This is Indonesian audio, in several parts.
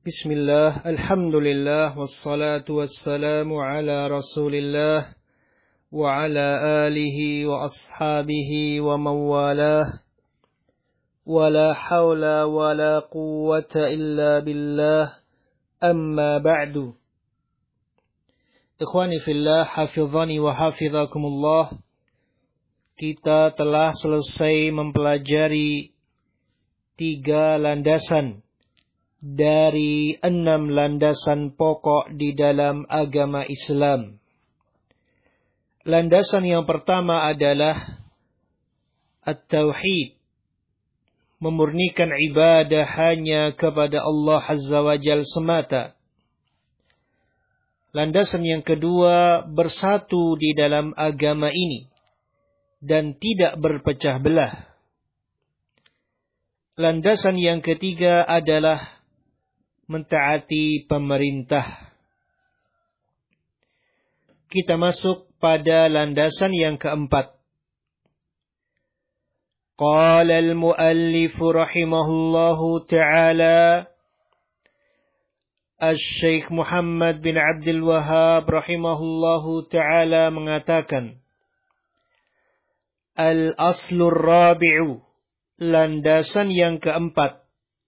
Bismillah, alhamdulillah, wassalatu wassalamu ala rasulillah, wa ala alihi wa ashabihi wa mawalah, wa la hawla wa la quwwata illa billah, amma ba'du. Ikhwani fillah, hafizani wa hafizakumullah. Kita telah selesai mempelajari 3 landasan dari 6 landasan pokok di dalam agama Islam. Landasan yang pertama adalah At-Tauhid, memurnikan ibadah hanya kepada Allah Azza wa Jalla semata. Landasan yang kedua, bersatu di dalam agama ini dan tidak berpecah belah. Landasan yang ketiga adalah mentaati pemerintah. Kita masuk pada landasan yang keempat. Qala al-muallif rahimahullahu ta'ala, Asy-Syaikh Muhammad bin Abdul Wahhab rahimahullahu ta'ala mengatakan, Al-aslur rabi'u, landasan yang keempat,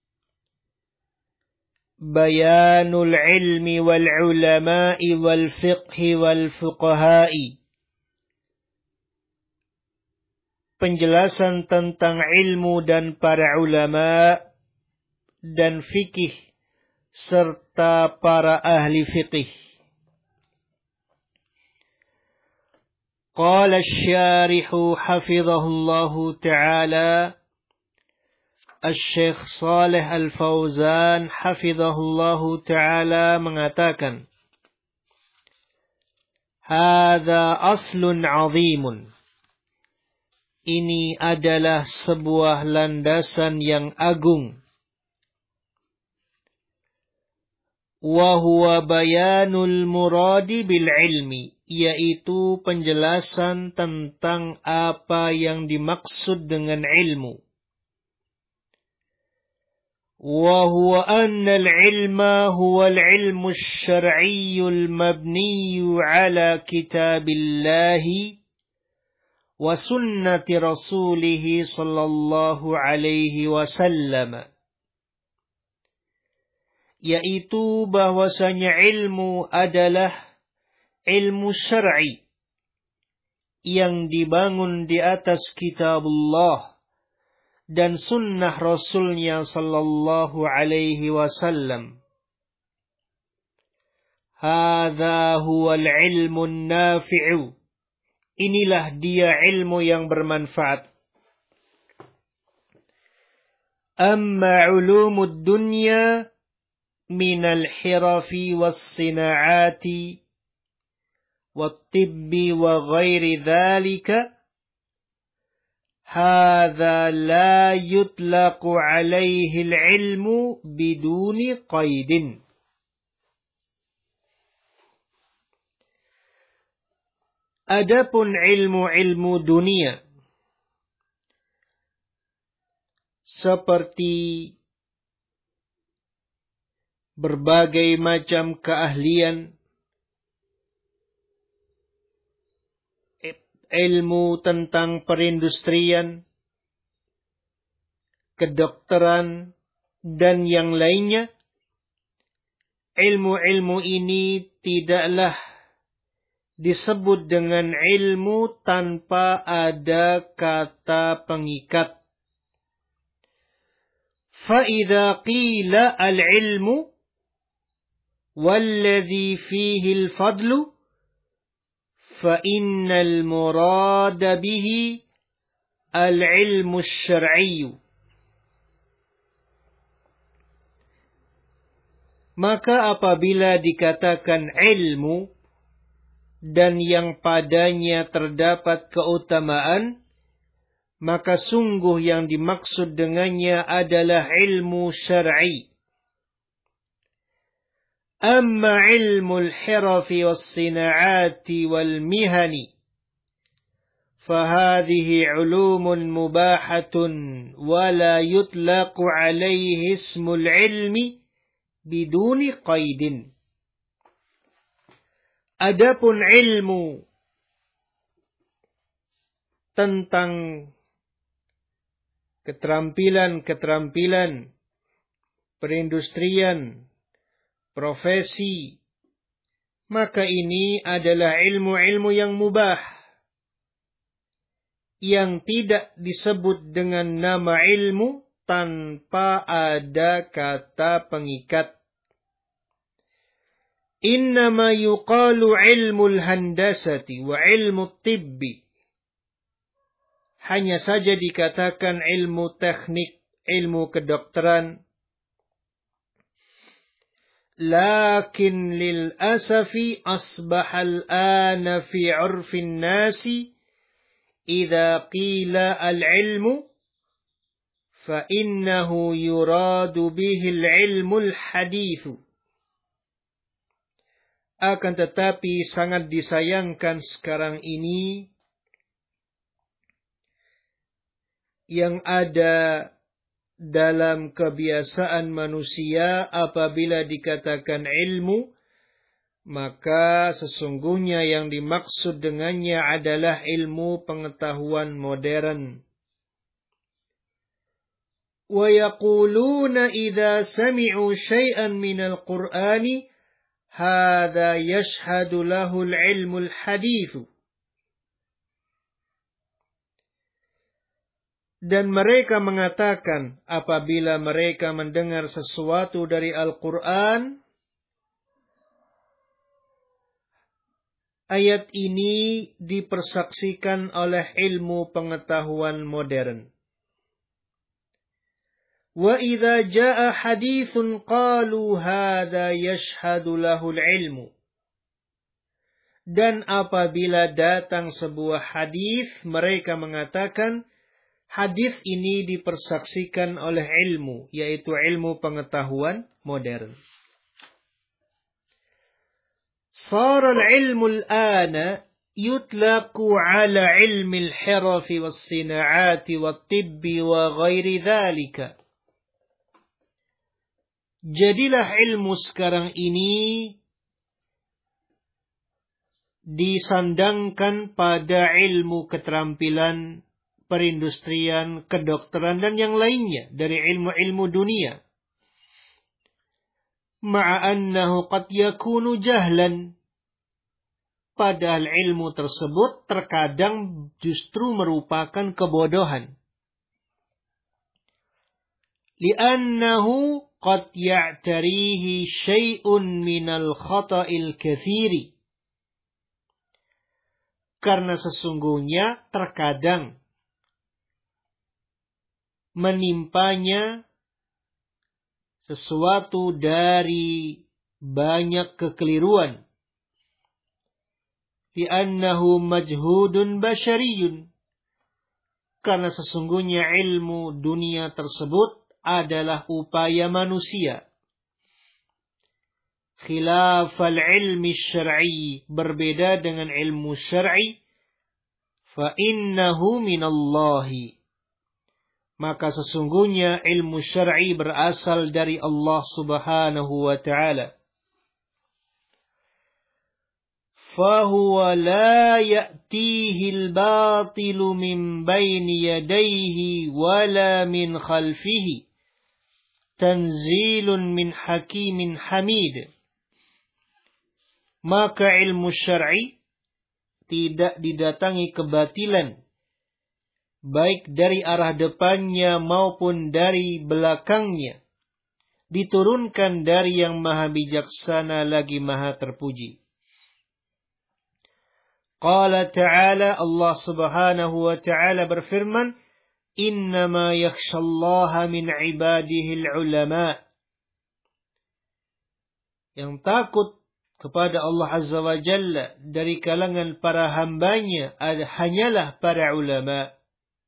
Bayanul ilmi wal ulama'i wal fiqhi wal fuqaha'i. Penjelasan tentang ilmu dan para ulama dan fikih serta para ahli fikih. Qala asy-syarihu hafizahullahu ta'ala, Asy-Syaikh Shalih Al-Fauzan hafizahullahu ta'ala mengatakan, Hadza aslun 'azimun. Ini adalah sebuah landasan yang agung. Wa huwa bayanul muradi bil ilmi, yaitu penjelasan tentang apa yang dimaksud dengan ilmu. وهو أن العلم هو العلم الشرعي المبني على كتاب الله وسنة رسوله صلى الله عليه وسلم. Yaitu bahwasanya ilmu adalah ilmu syar'i yang dibangun di atas kitabullah dan sunnah Rasulnya sallallahu alaihi wasallam. Hadza huwal ilmun nafi'u. Inilah dia ilmu yang bermanfaat. Amma ulumud dunya minal hirafi was sina'ati wat tibbi wa ghairi dzalika, Hadza la yutlaqu alaihi al-ilmu biduni qaidin. Adapun ilmu-ilmu dunia seperti berbagai macam keahlian, ilmu tentang perindustrian, kedokteran, dan yang lainnya, ilmu-ilmu ini tidaklah disebut dengan ilmu tanpa ada kata pengikat. فَإِذَا قِيلَ الْعِلْمُ وَالَّذِي فِيهِ الْفَضْلُ فَإِنَّ الْمُرَادَ بِهِ الْعِلْمُ الشَّرْعِيُّ. Maka apabila dikatakan ilmu dan yang padanya terdapat keutamaan, maka sungguh yang dimaksud dengannya adalah ilmu syar'i. Amma ilmu al-hirafi was-sina'ati wal-mihani فهذه علوم مباحة ولا يطلق عليه اسم العلم biduni qaidin. Adapun ilmu tentang keterampilan-keterampilan perindustrian, profesi, maka ini adalah ilmu-ilmu yang mubah, yang tidak disebut dengan nama ilmu tanpa ada kata pengikat. Innama yuqalu ilmul handasati wa ilmu tibbi. Hanya saja dikatakan ilmu teknik, ilmu kedokteran. Lakin lil asafi asbahal ana fi urfin nasi idza qila al-ilmu fa innahu yuradu bihi al-ilmul hadithu. Akan tetapi sangat disayangkan sekarang ini yang ada dalam kebiasaan manusia apabila dikatakan ilmu, maka sesungguhnya yang dimaksud dengannya adalah ilmu pengetahuan modern. Wa yaquluna idza sami'u syai'an minal Qur'ani hadza yashhadu lahu al-ilmul hadithu. Dan mereka mengatakan apabila mereka mendengar sesuatu dari Al-Quran, ayat ini dipersaksikan oleh ilmu pengetahuan modern. Wa idza jaa hadithun qalu hadza yashhadu lahu al-ilmu. Dan apabila datang sebuah hadis, mereka mengatakan hadis ini dipersaksikan oleh ilmu, yaitu ilmu pengetahuan modern. Sara al-ilmu al-ana yutlaqu ala ilmi al-hirafi was-sina'ati wat-tibbi wa ghairi dhalika. Jadilah ilmu sekarang ini disandangkan pada ilmu keterampilan, perindustrian, kedokteran, dan yang lainnya dari ilmu-ilmu dunia. Ma'annahu qad yakunu jahlan. Padahal ilmu tersebut terkadang justru merupakan kebodohan. Li'annahu qad ya'tarihi syai'un minal khata'il katsiri. Karena sesungguhnya terkadang menimpanya sesuatu dari banyak kekeliruan. Li'annahu majhudun basyariyun. Karena sesungguhnya ilmu dunia tersebut adalah upaya manusia. Khilafal ilmi syar'i, berbeda dengan ilmu syar'i. Fa innahu minallahi. Maka sesungguhnya ilmu syar'i berasal dari Allah Subhanahu wa ta'ala. Fahuwa la ya'tihi al-batilu min bayni yadayhi wala min khalfihi. Tanzilun min hakimin hamid. Maka ilmu syar'i tidak didatangi kebatilan, baik dari arah depannya maupun dari belakangnya. Diturunkan dari yang maha bijaksana lagi maha terpuji. Qala ta'ala, Allah Subhanahu wa ta'ala berfirman, Innama yakhshallaha min ibadihil ulama. Yang takut kepada Allah Azza wa Jalla dari kalangan para hambanya hanyalah para ulama.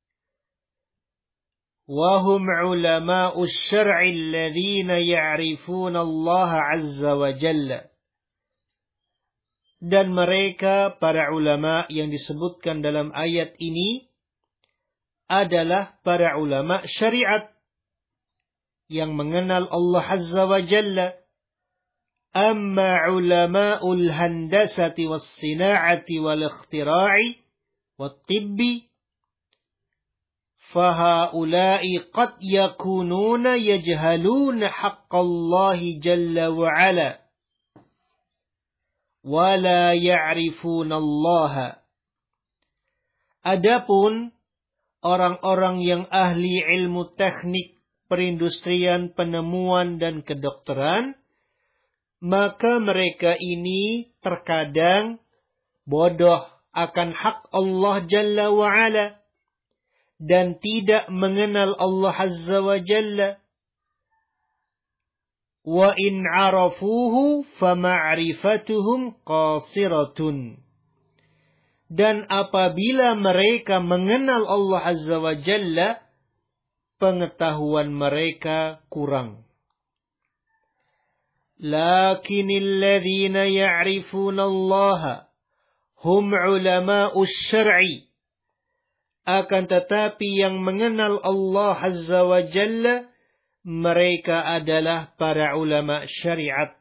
Wahum ulama'us syar'i alladhina ya'rifuna Allah Azza wa Jalla. Dan mereka para ulama yang disebutkan dalam ayat ini adalah para ulama syariat yang mengenal Allah Azza wa Jalla Amma ulama'ul handasati was-sina'ati wal-ikhtira'i wat-tibbi faha'ula'i qad yakununa yajhaluna haqqallahi jalla wa'ala wa la ya'rifunallaha. Adapun orang-orang yang ahli ilmu teknik, perindustrian, penemuan, dan kedokteran, maka mereka ini terkadang bodoh akan hak Allah Jalla wa'ala dan tidak mengenal Allah Azza wa Jalla. Wa in arafuhu fama'rifatuhum qasiratun. Dan apabila mereka mengenal Allah Azza wa Jalla, pengetahuan mereka kurang. Lakinil ladzina ya'rifuna Allah hum ulama'us syar'i. Akan tetapi yang mengenal Allah Azza wa Jalla, mereka adalah para ulama syariat.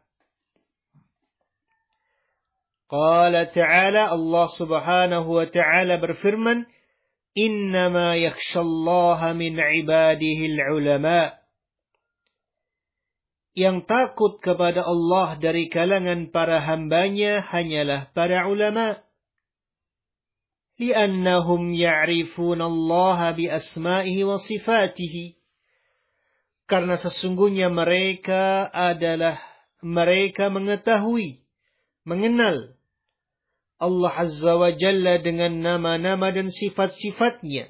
Qala ta'ala, Allah subhanahu wa ta'ala berfirman, Innama yakhshallaha min ibadihil ulama. Yang takut kepada Allah dari kalangan para hambanya hanyalah para ulama. Li'annahum ya'rifuna Allah bi asma'ihi wa sifatihi. Karena sesungguhnya mereka mengetahui, mengenal Allah Azza wa Jalla dengan nama-nama dan sifat-sifatnya.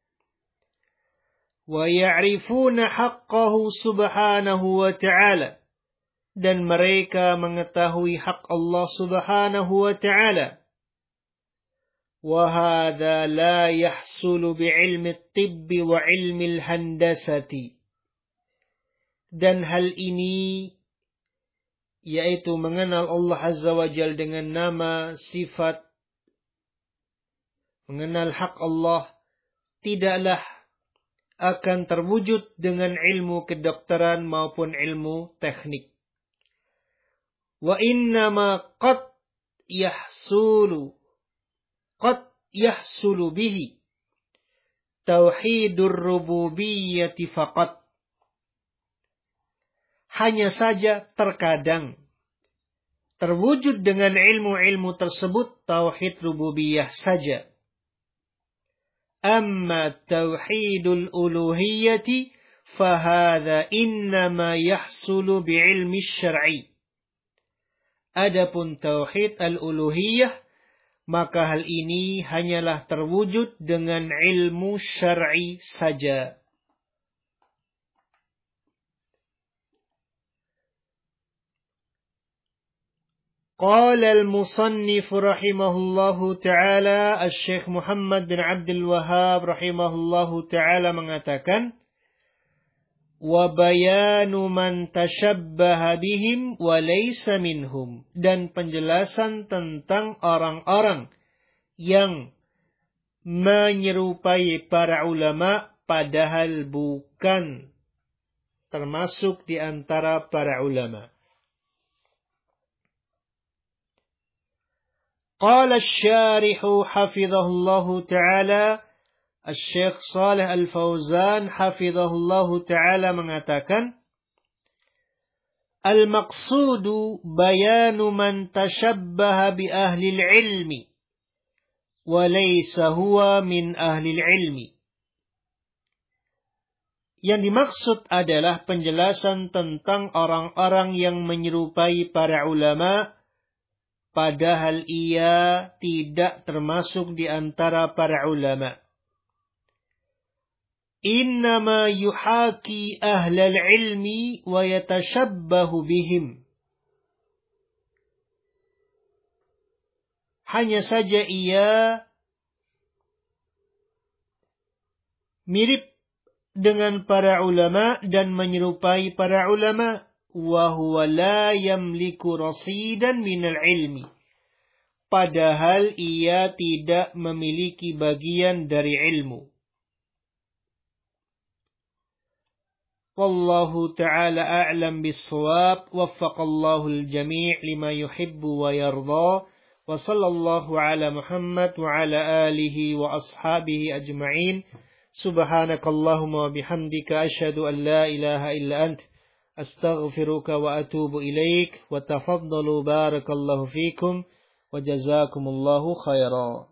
Wa ya'rifuna haqqahu subhanahu wa ta'ala. Dan mereka mengetahui hak Allah subhanahu wa ta'ala. Wa hadha la yahsulu bi'ilmi at-tibbi wa ilmi al-handasati. Dan hal ini, yaitu mengenal Allah Azza wa Jalla dengan nama, sifat, mengenal hak Allah, tidaklah akan terwujud dengan ilmu kedokteran maupun ilmu teknik. Wa innama qad yahsulu bihi tauhidur rububiyyati faqat. Hanya saja terkadang terwujud dengan ilmu-ilmu tersebut tauhid rububiyah saja. Amma tauhidul uluhiyyati fahadha innama yahsulu bi'ilmi syar'i. Adapun tauhid al-uluhiyah, maka hal ini hanyalah terwujud dengan ilmu syar'i saja. قال المصنف رحمه الله تعالى, Syekh Muhammad bin Abdul Wahhab rahimahullahu ta'ala mengatakan, وَبَيَانُ مَنْ تَشَبَّهَ بِهِمْ وَلَيْسَ مِنْهُمْ. Dan penjelasan tentang orang-orang yang menyerupai para ulama padahal bukan termasuk di antara para ulama. قال الشارح حفظه الله تعالى, Syekh Shalih Al-Fauzan hafizahullahu ta'ala mengatakan, Al-maqsudu bayanu man tashabbaha bi ahli ilmi wa laysa huwa min ahli ilmi. Yang dimaksud adalah penjelasan tentang orang-orang yang menyerupai para ulama padahal ia tidak termasuk di antara para ulama. Innama yuhaki ahlal ilmi wa yatashabbahu bihim. Hanya saja ia mirip dengan para ulama dan menyerupai para ulama. Wa huwa la yamliku rasidan minal ilmi. Padahal ia tidak memiliki bagian dari ilmu. Wallahu ta'ala a'lam bis-shawab. Waffaqallahu al-jami' lima yuhibbu wa yarda. Wa sallallahu ala Muhammad wa ala alihi wa ashabihi ajma'in. Subhanakallahumma wa bihamdika asyhadu an la ilaha illa ant astaghfiruka wa atubu ilaik wa tafaddalu barakallahu fikum wa jazakumullahu khairan.